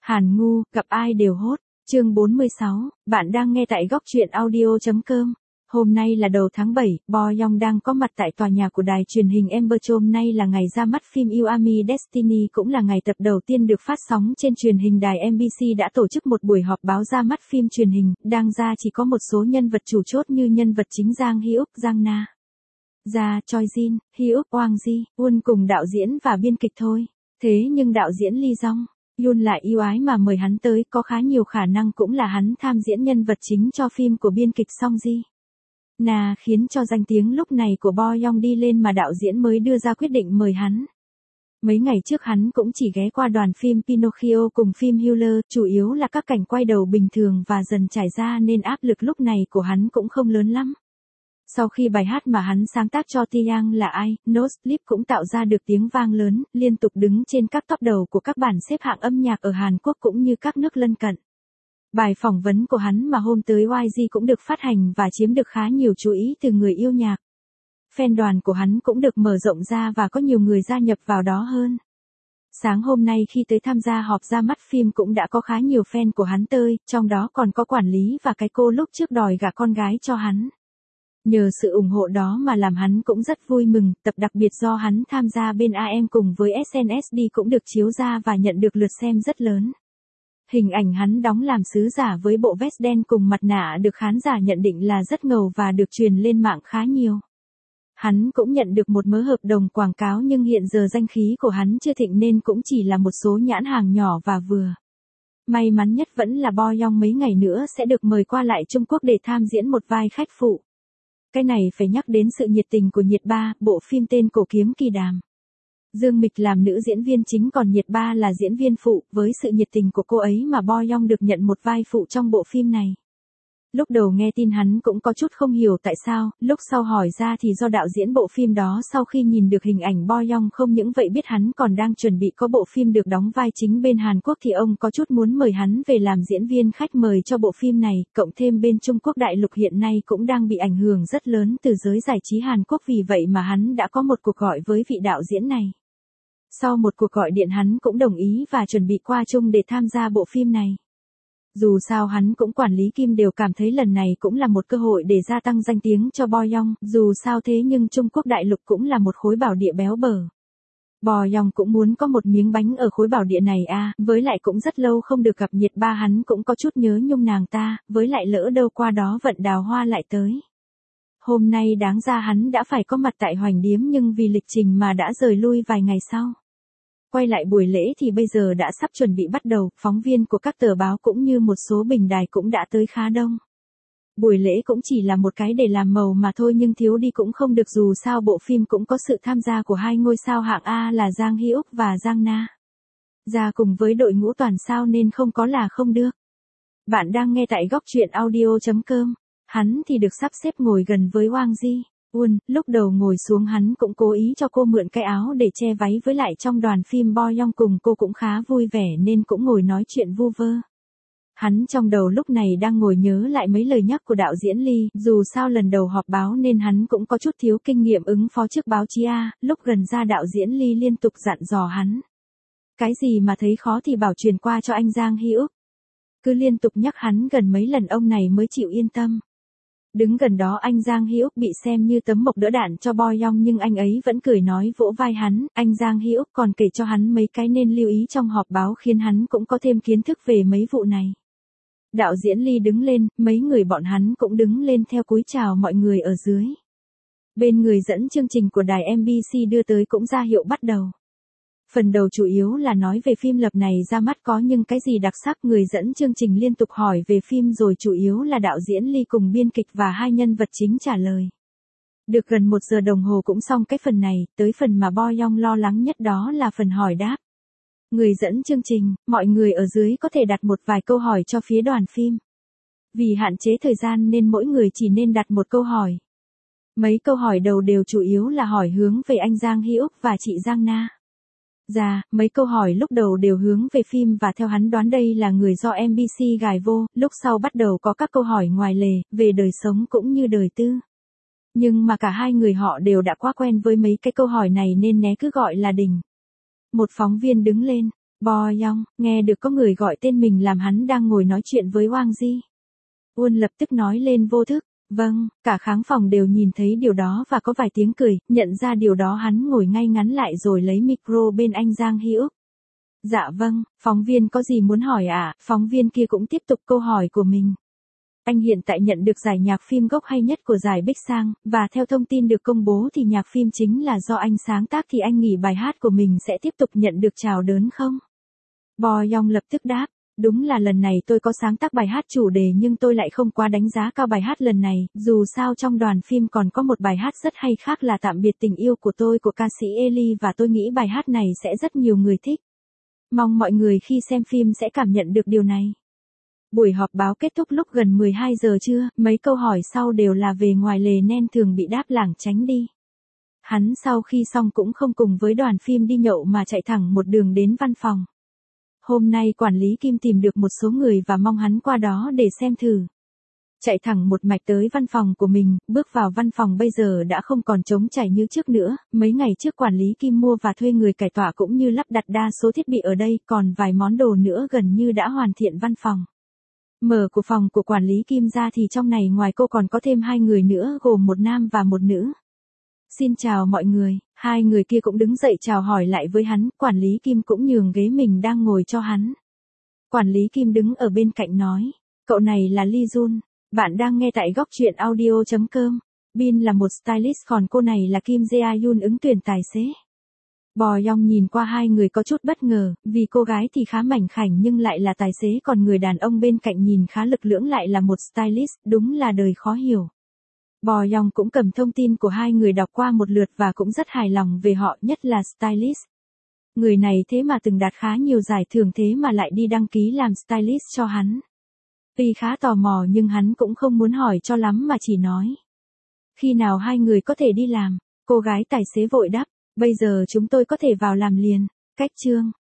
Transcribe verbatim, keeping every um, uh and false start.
Hàn Ngu, gặp ai đều hốt. Chương bốn mươi sáu, bạn đang nghe tại góc truyện audio chấm com. Hôm nay là đầu tháng bảy, Bo Young đang có mặt tại tòa nhà của đài truyền hình Ember. Hôm nay là ngày ra mắt phim You Are Me Destiny, cũng là ngày tập đầu tiên được phát sóng trên truyền hình. Đài em bê xê đã tổ chức một buổi họp báo ra mắt phim truyền hình, đang ra chỉ có một số nhân vật chủ chốt như nhân vật chính Jang Hyuk, Giang Na, Ja Choi Jin, Hyuk Wang Ji, Won cùng đạo diễn và biên kịch thôi. Thế nhưng đạo diễn Lee Jong Yoon lại yêu ái mà mời hắn tới, có khá nhiều khả năng cũng là hắn tham diễn nhân vật chính cho phim của biên kịch Song Ji Na, khiến cho danh tiếng lúc này của Bo Young đi lên mà đạo diễn mới đưa ra quyết định mời hắn. Mấy ngày trước hắn cũng chỉ ghé qua đoàn phim Pinocchio cùng phim Healer, chủ yếu là các cảnh quay đầu bình thường và dần trải ra nên áp lực lúc này của hắn cũng không lớn lắm. Sau khi bài hát mà hắn sáng tác cho Taeyang là ai, No Sleep cũng tạo ra được tiếng vang lớn, liên tục đứng trên các top đầu của các bảng xếp hạng âm nhạc ở Hàn Quốc cũng như các nước lân cận. Bài phỏng vấn của hắn mà hôm tới Y G cũng được phát hành và chiếm được khá nhiều chú ý từ người yêu nhạc. Fan đoàn của hắn cũng được mở rộng ra và có nhiều người gia nhập vào đó hơn. Sáng hôm nay khi tới tham gia họp ra mắt phim cũng đã có khá nhiều fan của hắn tới, trong đó còn có quản lý và cái cô lúc trước đòi gả con gái cho hắn. Nhờ sự ủng hộ đó mà làm hắn cũng rất vui mừng, tập đặc biệt do hắn tham gia bên a em cùng với ét en ét đê cũng được chiếu ra và nhận được lượt xem rất lớn. Hình ảnh hắn đóng làm sứ giả với bộ vest đen cùng mặt nạ được khán giả nhận định là rất ngầu và được truyền lên mạng khá nhiều. Hắn cũng nhận được một mớ hợp đồng quảng cáo nhưng hiện giờ danh khí của hắn chưa thịnh nên cũng chỉ là một số nhãn hàng nhỏ và vừa. May mắn nhất vẫn là Bo Young mấy ngày nữa sẽ được mời qua lại Trung Quốc để tham diễn một vai khách phụ. Cái này phải nhắc đến sự nhiệt tình của Nhiệt Ba, bộ phim tên Cổ Kiếm Kỳ Đàm. Dương Mịch làm nữ diễn viên chính còn Nhiệt Ba là diễn viên phụ, với sự nhiệt tình của cô ấy mà Bo Young được nhận một vai phụ trong bộ phim này. Lúc đầu nghe tin hắn cũng có chút không hiểu tại sao, lúc sau hỏi ra thì do đạo diễn bộ phim đó sau khi nhìn được hình ảnh Bo Young không những vậy biết hắn còn đang chuẩn bị có bộ phim được đóng vai chính bên Hàn Quốc thì ông có chút muốn mời hắn về làm diễn viên khách mời cho bộ phim này, cộng thêm bên Trung Quốc đại lục hiện nay cũng đang bị ảnh hưởng rất lớn từ giới giải trí Hàn Quốc, vì vậy mà hắn đã có một cuộc gọi với vị đạo diễn này. Sau một cuộc gọi điện hắn cũng đồng ý và chuẩn bị qua Trung để tham gia bộ phim này. Dù sao hắn cũng quản lý Kim đều cảm thấy lần này cũng là một cơ hội để gia tăng danh tiếng cho Bo Young, dù sao thế nhưng Trung Quốc đại lục cũng là một khối bảo địa béo bở. Bo Young cũng muốn có một miếng bánh ở khối bảo địa này à, với lại cũng rất lâu không được gặp Nhiệt Ba, hắn cũng có chút nhớ nhung nàng ta, với lại lỡ đâu qua đó vận đào hoa lại tới. Hôm nay đáng ra hắn đã phải có mặt tại Hoành Điếm nhưng vì lịch trình mà đã rời lui vài ngày sau. Quay lại buổi lễ thì bây giờ đã sắp chuẩn bị bắt đầu, phóng viên của các tờ báo cũng như một số bình đài cũng đã tới khá đông. Buổi lễ cũng chỉ là một cái để làm màu mà thôi nhưng thiếu đi cũng không được, dù sao bộ phim cũng có sự tham gia của hai ngôi sao hạng A là Jang Hyuk và Giang Na ra cùng với đội ngũ toàn sao nên không có là không được. Bạn đang nghe tại góc truyện audio chấm com. Hắn thì được sắp xếp ngồi gần với Wang Ji Won, lúc đầu ngồi xuống hắn cũng cố ý cho cô mượn cái áo để che váy, với lại trong đoàn phim Bo Young cùng cô cũng khá vui vẻ nên cũng ngồi nói chuyện vu vơ. Hắn trong đầu lúc này đang ngồi nhớ lại mấy lời nhắc của đạo diễn Lee, dù sao lần đầu họp báo nên hắn cũng có chút thiếu kinh nghiệm ứng phó trước báo chí a, lúc gần ra đạo diễn Lee liên tục dặn dò hắn. Cái gì mà thấy khó thì bảo truyền qua cho anh Jang Hyuk. Cứ liên tục nhắc hắn gần mấy lần ông này mới chịu yên tâm. Đứng gần đó anh Jang Hyuk bị xem như tấm mộc đỡ đạn cho Bo Young nhưng anh ấy vẫn cười nói vỗ vai hắn, anh Jang Hyuk còn kể cho hắn mấy cái nên lưu ý trong họp báo khiến hắn cũng có thêm kiến thức về mấy vụ này. Đạo diễn Lee đứng lên, mấy người bọn hắn cũng đứng lên theo cúi chào mọi người ở dưới. Bên người dẫn chương trình của đài em bê xê đưa tới cũng ra hiệu bắt đầu. Phần đầu chủ yếu là nói về phim lập này ra mắt có nhưng cái gì đặc sắc, người dẫn chương trình liên tục hỏi về phim rồi chủ yếu là đạo diễn Lee cùng biên kịch và hai nhân vật chính trả lời. Được gần một giờ đồng hồ cũng xong cái phần này, tới phần mà Bo Young lo lắng nhất đó là phần hỏi đáp. Người dẫn chương trình, mọi người ở dưới có thể đặt một vài câu hỏi cho phía đoàn phim. Vì hạn chế thời gian nên mỗi người chỉ nên đặt một câu hỏi. Mấy câu hỏi đầu đều chủ yếu là hỏi hướng về anh Jang Hyuk và chị Giang Na ra, mấy câu hỏi lúc đầu đều hướng về phim và theo hắn đoán đây là người do em bê xê gài vô, lúc sau bắt đầu có các câu hỏi ngoài lề, về đời sống cũng như đời tư. Nhưng mà cả hai người họ đều đã quá quen với mấy cái câu hỏi này nên né cứ gọi là đỉnh. Một phóng viên đứng lên, Bo Young, nghe được có người gọi tên mình làm hắn đang ngồi nói chuyện với Wang Ji. Uôn lập tức nói lên vô thức. Vâng, cả khán phòng đều nhìn thấy điều đó và có vài tiếng cười, nhận ra điều đó hắn ngồi ngay ngắn lại rồi lấy micro bên anh Giang Hy Úc. Dạ vâng, phóng viên có gì muốn hỏi ạ? À? Phóng viên kia cũng tiếp tục câu hỏi của mình. Anh hiện tại nhận được giải nhạc phim gốc hay nhất của giải Bích Sang, và theo thông tin được công bố thì nhạc phim chính là do anh sáng tác thì anh nghĩ bài hát của mình sẽ tiếp tục nhận được chào đón không? Bo Young lập tức đáp. Đúng là lần này tôi có sáng tác bài hát chủ đề nhưng tôi lại không quá đánh giá cao bài hát lần này, dù sao trong đoàn phim còn có một bài hát rất hay khác là Tạm biệt tình yêu của tôi của ca sĩ Ellie và tôi nghĩ bài hát này sẽ rất nhiều người thích. Mong mọi người khi xem phim sẽ cảm nhận được điều này. Buổi họp báo kết thúc lúc gần mười hai giờ trưa, mấy câu hỏi sau đều là về ngoài lề nên thường bị đáp lảng tránh đi. Hắn sau khi xong cũng không cùng với đoàn phim đi nhậu mà chạy thẳng một đường đến văn phòng. Hôm nay quản lý Kim tìm được một số người và mong hắn qua đó để xem thử. Chạy thẳng một mạch tới văn phòng của mình, bước vào văn phòng bây giờ đã không còn trống trải như trước nữa, mấy ngày trước quản lý Kim mua và thuê người cải tỏa cũng như lắp đặt đa số thiết bị ở đây, còn vài món đồ nữa gần như đã hoàn thiện văn phòng. Mở của phòng của quản lý Kim ra thì trong này ngoài cô còn có thêm hai người nữa gồm một nam và một nữ. Xin chào mọi người, hai người kia cũng đứng dậy chào hỏi lại với hắn, quản lý Kim cũng nhường ghế mình đang ngồi cho hắn. Quản lý Kim đứng ở bên cạnh nói, cậu này là Lee Jun, bạn đang nghe tại góc truyện audio chấm com. Bin là một stylist còn cô này là Kim Jae-yoon ứng tuyển tài xế. Bo Young nhìn qua hai người có chút bất ngờ, vì cô gái thì khá mảnh khảnh nhưng lại là tài xế còn người đàn ông bên cạnh nhìn khá lực lưỡng lại là một stylist, đúng là đời khó hiểu. Bo Young cũng cầm thông tin của hai người đọc qua một lượt và cũng rất hài lòng về họ, nhất là stylist. Người này thế mà từng đạt khá nhiều giải thưởng thế mà lại đi đăng ký làm stylist cho hắn. Tuy khá tò mò nhưng hắn cũng không muốn hỏi cho lắm mà chỉ nói. Khi nào hai người có thể đi làm? Cô gái tài xế vội đáp, bây giờ chúng tôi có thể vào làm liền. Cách chương